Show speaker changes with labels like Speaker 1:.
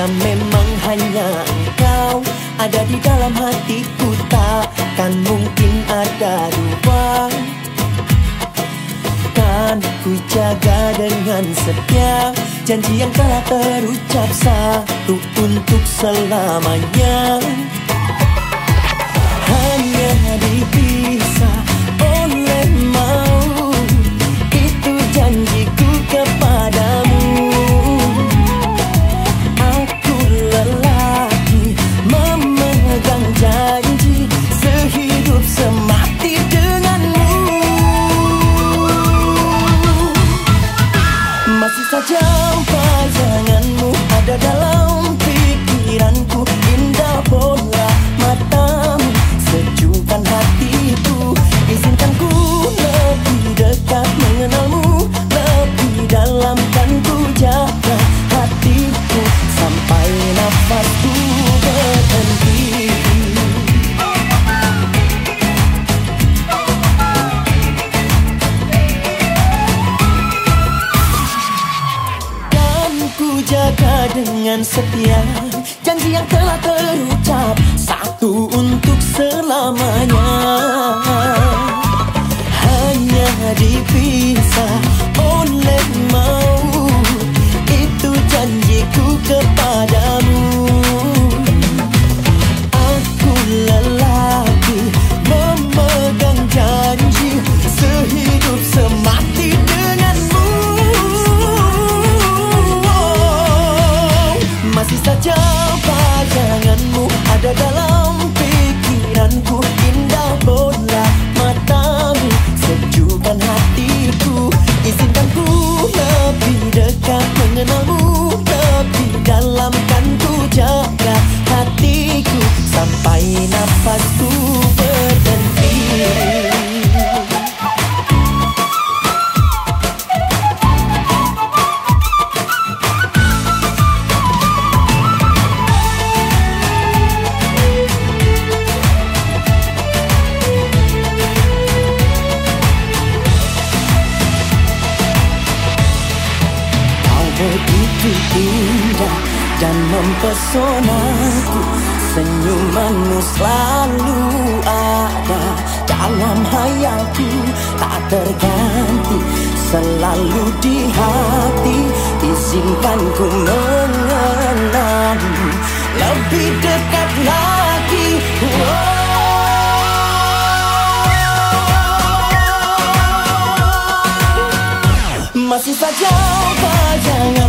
Speaker 1: Jika memang hanya engkau ada di dalam hatiku, takkan mungkin ada ruang. Kan ku jaga dengan setia janji yang telah terucap satu untuk selamanya. Hanya dipisah oleh mau, itu janjiku kepadamu. Aku lelaki memegang janji sehidup semati denganmu. Masih saja bayanganmu ada dalam pikiranku, indah bola matamu sejukkan hatiku. Izinkan ku lebih dekat mengenalmu, lebih dalam kan ku jaga hatiku sampai nafasku berhenti. Dan ku jaga dengan setia janji yang telah terucap satu untuk selamanya. Hanya dipisah oleh mau, itu janjiku kepadamu. Aku lelaki memegang janji sehidup semati denganmu. Masih saja bayanganmu ada dalam pikiranku, indah bola matamu sejukkan hatiku. Izinkan ku lebih dekat mengenalmu, lebih dalam kan ku jaga hatiku sampai nafasku berhenti. Begitu indah dan mempesonaku, senyumanmu selalu ada dalam hayalku, tak terganti, selalu di hati. Izinkan ku mengenalmu lebih dekat lagi. Masih saja bayangan